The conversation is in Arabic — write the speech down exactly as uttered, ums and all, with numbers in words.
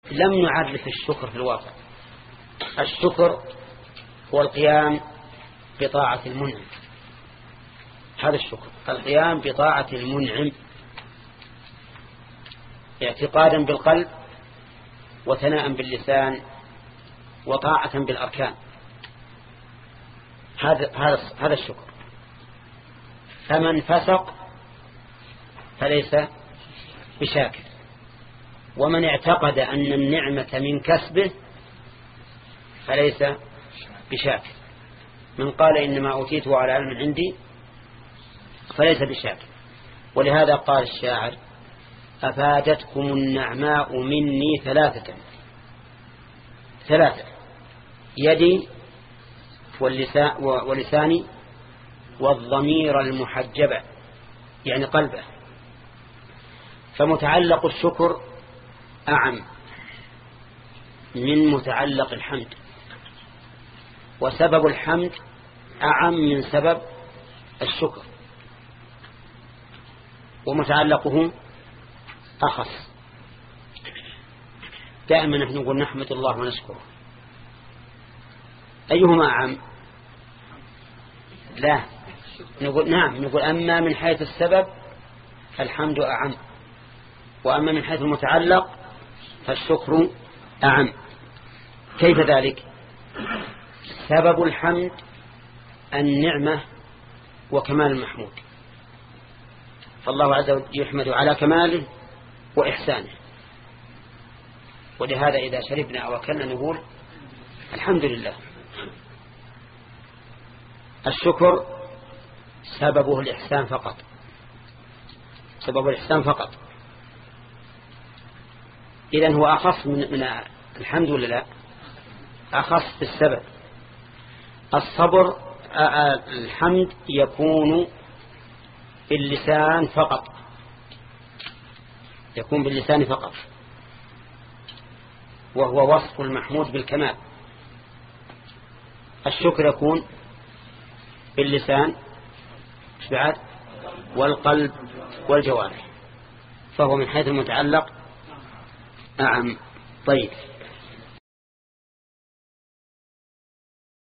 لم نعرف الشكر في الواقع. الشكر هو القيام بطاعة المنعم، هذا الشكر، القيام بطاعة المنعم اعتقادا بالقلب وثناء باللسان وطاعة بالأركان، هذا هذا هذا الشكر. فمن فسق فليس بشاكر، ومن اعتقد أن النعمة من كسبه فليس بشاكر، من قال إنما أوتيته على علم عندي فليس بشاكر. ولهذا قال الشاعر: أفادتكم النعماء مني ثلاثة ثلاثة يدي ولساني والضمير المحجبة، يعني قلبه. فمتعلق الشكر أعم من متعلق الحمد، وسبب الحمد أعم من سبب الشكر، ومتعلقه أخص. دائما نحن نقول نحمد الله ونشكره، أيهما أعم؟ لا، نقول نعم، نقول أما من حيث السبب فالحمد أعم، وأما من حيث المتعلق فالشكر أعم. كيف ذلك؟ سبب الحمد النعمة وكمال المحمود، فالله عز وجل يحمد على كماله وإحسانه، ولهذا إذا شربنا أو أكلنا نقول الحمد لله. الشكر سببه الإحسان فقط، سبب الإحسان فقط، إذن هو أخص من, من الحمد لله، أخص بالسبب. الصبر الحمد يكون باللسان فقط، يكون باللسان فقط، وهو وصف المحمود بالكمال. الشكر يكون باللسان بعد والقلب والجوارح، فهو من حيث المتعلق أعم. طيب،